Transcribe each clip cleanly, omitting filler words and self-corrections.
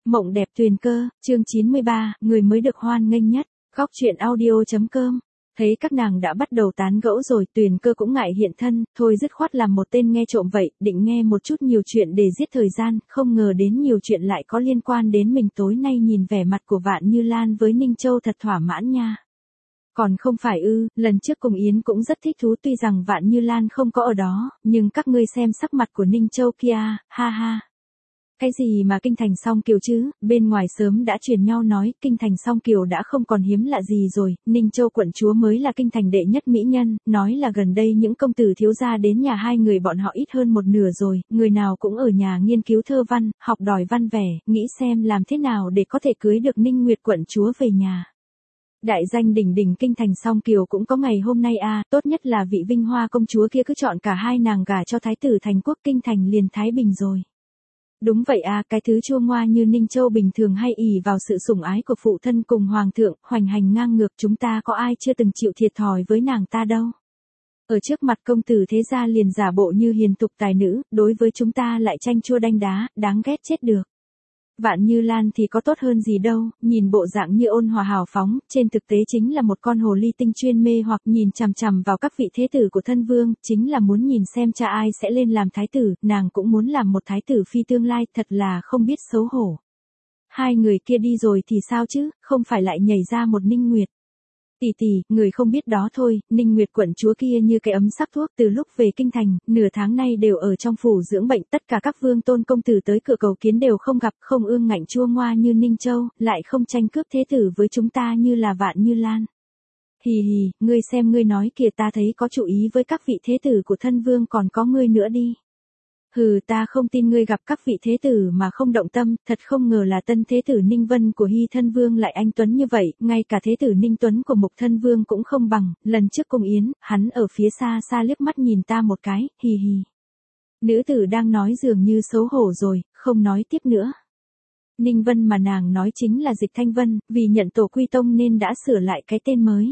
Mộng đẹp tuyền cơ, chương 93, người mới được hoan nghênh nhất, góc truyện audio.com. Thấy các nàng đã bắt đầu tán gẫu rồi, Tuyền Cơ cũng ngại hiện thân, thôi dứt khoát làm một tên nghe trộm vậy, định nghe một chút nhiều chuyện để giết thời gian, không ngờ đến nhiều chuyện lại có liên quan đến mình. Tối nay nhìn vẻ mặt của Vạn Như Lan với Ninh Châu thật thỏa mãn nha. Còn không phải ư, lần trước cùng Yến cũng rất thích thú, tuy rằng Vạn Như Lan không có ở đó, nhưng các ngươi xem sắc mặt của Ninh Châu kia, ha ha. Cái gì mà kinh thành Song Kiều chứ, bên ngoài sớm đã truyền nhau nói kinh thành Song Kiều đã không còn hiếm lạ gì rồi, Ninh Châu quận chúa mới là kinh thành đệ nhất mỹ nhân, nói là gần đây những công tử thiếu gia đến nhà hai người bọn họ ít hơn một nửa rồi, người nào cũng ở nhà nghiên cứu thơ văn, học đòi văn vẻ, nghĩ xem làm thế nào để có thể cưới được Ninh Nguyệt quận chúa về nhà. Đại danh đỉnh đỉnh kinh thành Song Kiều cũng có ngày hôm nay tốt nhất là vị Vinh Hoa công chúa kia cứ chọn cả hai nàng gả cho thái tử thành quốc, kinh thành liền thái bình rồi. Đúng vậy cái thứ chua ngoa như Ninh Châu bình thường hay ỷ vào sự sủng ái của phụ thân cùng hoàng thượng, hoành hành ngang ngược, chúng ta có ai chưa từng chịu thiệt thòi với nàng ta đâu. Ở trước mặt công tử thế gia liền giả bộ như hiền tục tài nữ, đối với chúng ta lại chanh chua đanh đá, đáng ghét chết được. Vạn Như Lan thì có tốt hơn gì đâu, nhìn bộ dạng như ôn hòa hào phóng, trên thực tế chính là một con hồ ly tinh chuyên mê hoặc nhìn chằm chằm vào các vị thế tử của thân vương, chính là muốn nhìn xem cha ai sẽ lên làm thái tử, nàng cũng muốn làm một thái tử phi tương lai, thật là không biết xấu hổ. Hai người kia đi rồi thì sao chứ, không phải lại nhảy ra một Ninh Nguyệt. Tỷ tỷ, người không biết đó thôi, Ninh Nguyệt quận chúa kia như cái ấm sắc thuốc, từ lúc về kinh thành, nửa tháng nay đều ở trong phủ dưỡng bệnh, tất cả các vương tôn công tử tới cửa cầu kiến đều không gặp, không ương ngạnh chua ngoa như Ninh Châu, lại không tranh cướp thế tử với chúng ta như là Vạn Như Lan. Hì hì, ngươi xem ngươi nói kìa, ta thấy có chú ý với các vị thế tử của thân vương còn có ngươi nữa đi. Hừ, ta không tin ngươi gặp các vị thế tử mà không động tâm, thật không ngờ là tân thế tử Ninh Vân của Hy thân vương lại anh tuấn như vậy, ngay cả thế tử Ninh Tuấn của Mục thân vương cũng không bằng, lần trước cùng Yến, hắn ở phía xa xa liếc mắt nhìn ta một cái, hì hì. Nữ tử đang nói dường như xấu hổ rồi, không nói tiếp nữa. Ninh Vân mà nàng nói chính là Dịch Thanh Vân, vì nhận tổ quy tông nên đã sửa lại cái tên mới.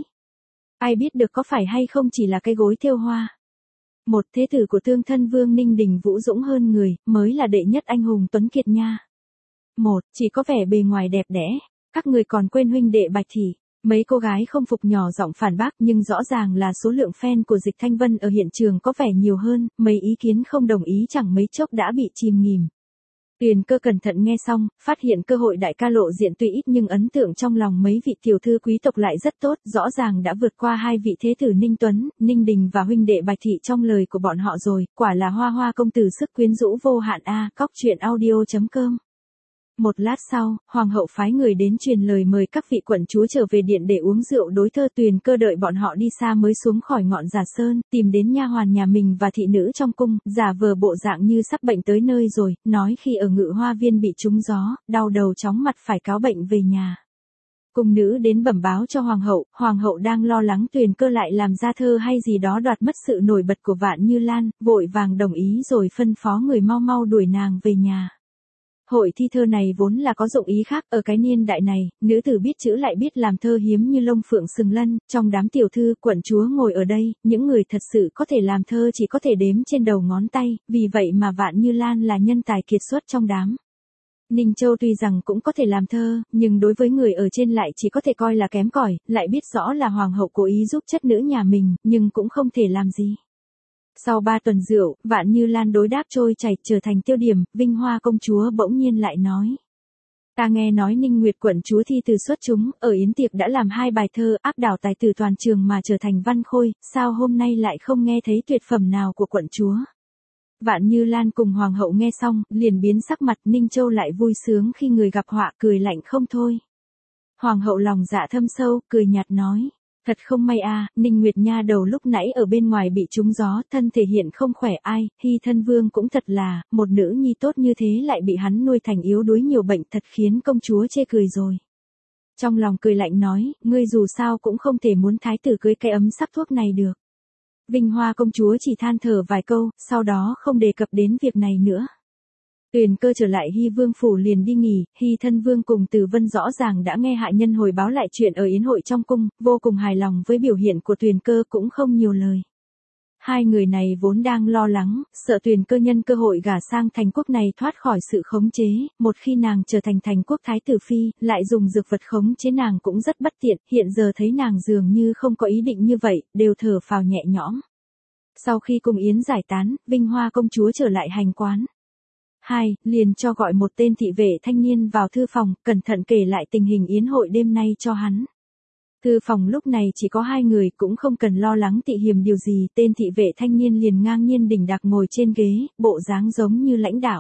Ai biết được có phải hay không chỉ là cái gối thêu hoa. Một thế tử của tương thân vương Ninh Đình vũ dũng hơn người, mới là đệ nhất anh hùng tuấn kiệt nha. Một, chỉ có vẻ bề ngoài đẹp đẽ, các người còn quên huynh đệ Bạch Thị. Mấy cô gái không phục nhỏ giọng phản bác, nhưng rõ ràng là số lượng fan của Dịch Thanh Vân ở hiện trường có vẻ nhiều hơn, mấy ý kiến không đồng ý chẳng mấy chốc đã bị chìm nghỉm. Tuyền Cơ cẩn thận nghe xong, phát hiện cơ hội đại ca lộ diện tuy ít nhưng ấn tượng trong lòng mấy vị tiểu thư quý tộc lại rất tốt, rõ ràng đã vượt qua hai vị thế tử Ninh Tuấn, Ninh Đình và huynh đệ Bạch Thị trong lời của bọn họ rồi, quả là hoa hoa công tử sức quyến rũ vô hạn Cóc truyện audio.com. Một lát sau, hoàng hậu phái người đến truyền lời mời các vị quận chúa trở về điện để uống rượu đối thơ. Tuyền Cơ đợi bọn họ đi xa mới xuống khỏi ngọn Giả Sơn, tìm đến nha hoàn nhà mình và thị nữ trong cung, giả vờ bộ dạng như sắp bệnh tới nơi rồi, nói khi ở Ngự Hoa Viên bị trúng gió, đau đầu chóng mặt phải cáo bệnh về nhà. Cung nữ đến bẩm báo cho hoàng hậu đang lo lắng Tuyền Cơ lại làm ra thơ hay gì đó đoạt mất sự nổi bật của Vạn Như Lan, vội vàng đồng ý rồi phân phó người mau mau đuổi nàng về nhà. Hội thi thơ này vốn là có dụng ý khác, ở cái niên đại này, nữ tử biết chữ lại biết làm thơ hiếm như lông phượng sừng lân, trong đám tiểu thư quận chúa ngồi ở đây, những người thật sự có thể làm thơ chỉ có thể đếm trên đầu ngón tay, vì vậy mà Vạn Như Lan là nhân tài kiệt xuất trong đám. Ninh Châu tuy rằng cũng có thể làm thơ, nhưng đối với người ở trên lại chỉ có thể coi là kém cỏi, lại biết rõ là hoàng hậu cố ý giúp chất nữ nhà mình, nhưng cũng không thể làm gì. Sau 3 tuần rượu, Vạn Như Lan đối đáp trôi chảy trở thành tiêu điểm, Vinh Hoa công chúa bỗng nhiên lại nói. Ta nghe nói Ninh Nguyệt quận chúa thi từ xuất chúng, ở yến tiệc đã làm 2 bài thơ áp đảo tài tử toàn trường mà trở thành văn khôi, sao hôm nay lại không nghe thấy tuyệt phẩm nào của quận chúa. Vạn Như Lan cùng hoàng hậu nghe xong, liền biến sắc mặt. Ninh Châu lại vui sướng khi người gặp họa, cười lạnh không thôi. Hoàng hậu lòng dạ thâm sâu, cười nhạt nói. Thật không may Ninh Nguyệt nha đầu lúc nãy ở bên ngoài bị trúng gió, thân thể hiện không khỏe ai, Hy thân vương cũng thật là, một nữ nhi tốt như thế lại bị hắn nuôi thành yếu đuối nhiều bệnh, thật khiến công chúa chê cười rồi. Trong lòng cười lạnh nói, ngươi dù sao cũng không thể muốn thái tử cưới cái ấm sắc thuốc này được. Vinh Hoa công chúa chỉ than thở vài câu, sau đó không đề cập đến việc này nữa. Tuyền Cơ trở lại Hy Vương phủ liền đi nghỉ, Hy thân vương cùng Từ Vân rõ ràng đã nghe hạ nhân hồi báo lại chuyện ở yến hội trong cung, vô cùng hài lòng với biểu hiện của Tuyền Cơ cũng không nhiều lời. Hai người này vốn đang lo lắng, sợ Tuyền Cơ nhân cơ hội gả sang thành quốc này thoát khỏi sự khống chế, một khi nàng trở thành thành quốc thái tử phi, lại dùng dược vật khống chế nàng cũng rất bất tiện, hiện giờ thấy nàng dường như không có ý định như vậy, đều thở phào nhẹ nhõm. Sau khi cung yến giải tán, Vinh Hoa công chúa trở lại hành quán. Liền cho gọi một tên thị vệ thanh niên vào thư phòng, cẩn thận kể lại tình hình yến hội đêm nay cho hắn. Thư phòng lúc này chỉ có hai người, cũng không cần lo lắng tị hiềm điều gì, tên thị vệ thanh niên liền ngang nhiên đỉnh đạc ngồi trên ghế, bộ dáng giống như lãnh đạo.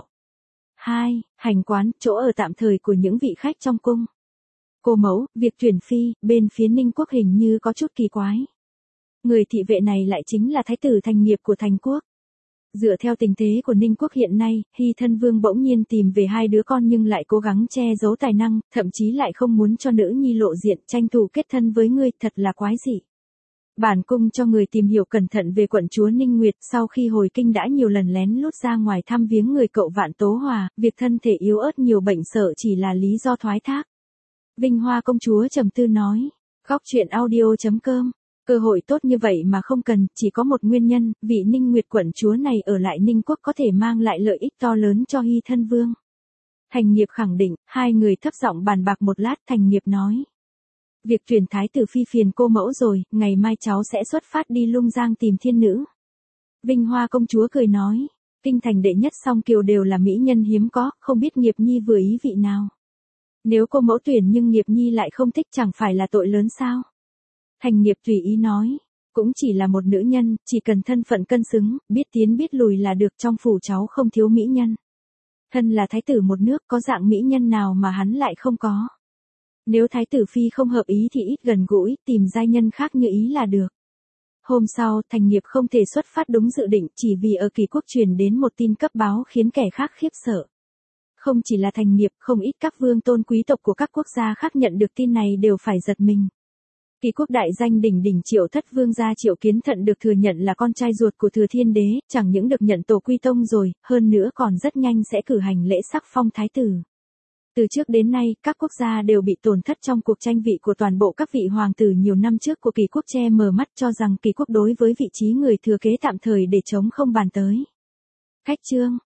Hành quán, chỗ ở tạm thời của những vị khách trong cung. Cô mẫu, việc tuyển phi, bên phía Ninh quốc hình như có chút kỳ quái. Người thị vệ này lại chính là thái tử Thành Nghiệp của thành quốc. Dựa theo tình thế của Ninh quốc hiện nay, Hy Thân Vương bỗng nhiên tìm về hai đứa con nhưng lại cố gắng che giấu tài năng, thậm chí lại không muốn cho nữ nhi lộ diện, tranh thủ kết thân với ngươi, thật là quái dị. Bản cung cho người tìm hiểu cẩn thận về quận chúa Ninh Nguyệt, sau khi hồi kinh đã nhiều lần lén lút ra ngoài thăm viếng người cậu Vạn Tố Hòa, việc thân thể yếu ớt nhiều bệnh sợ chỉ là lý do thoái thác. Vinh Hoa công chúa trầm tư nói, Góc truyện audio.com. Cơ hội tốt như vậy mà không cần, chỉ có một nguyên nhân, vị Ninh Nguyệt quận chúa này ở lại Ninh quốc có thể mang lại lợi ích to lớn cho Hy Thân Vương. Thành Nghiệp khẳng định, hai người thấp giọng bàn bạc một lát, Thành Nghiệp nói. Việc tuyển thái tử phi phiền cô mẫu rồi, ngày mai cháu sẽ xuất phát đi Lung Giang tìm thiên nữ. Vinh Hoa công chúa cười nói, kinh thành đệ nhất song kiều đều là mỹ nhân hiếm có, không biết Nghiệp Nhi vừa ý vị nào. Nếu cô mẫu tuyển nhưng Nghiệp Nhi lại không thích chẳng phải là tội lớn sao? Thành Nghiệp tùy ý nói, cũng chỉ là một nữ nhân, chỉ cần thân phận cân xứng, biết tiến biết lùi là được, trong phủ cháu không thiếu mỹ nhân. Thân là thái tử một nước, có dạng mỹ nhân nào mà hắn lại không có. Nếu thái tử phi không hợp ý thì ít gần gũi, tìm giai nhân khác như ý là được. Hôm sau, Thành Nghiệp không thể xuất phát đúng dự định, chỉ vì ở Kỳ quốc truyền đến một tin cấp báo khiến kẻ khác khiếp sợ. Không chỉ là Thành Nghiệp, không ít các vương tôn quý tộc của các quốc gia khác nhận được tin này đều phải giật mình. Kỳ quốc đại danh đỉnh đỉnh Triệu Thất Vương gia Triệu Kiến Thận được thừa nhận là con trai ruột của Thừa Thiên Đế, chẳng những được nhận tổ quy tông rồi, hơn nữa còn rất nhanh sẽ cử hành lễ sắc phong thái tử. Từ trước đến nay, các quốc gia đều bị tổn thất trong cuộc tranh vị của toàn bộ các vị hoàng tử nhiều năm trước của Kỳ quốc che mờ mắt cho rằng Kỳ quốc đối với vị trí người thừa kế tạm thời để chống không bàn tới. Khách chương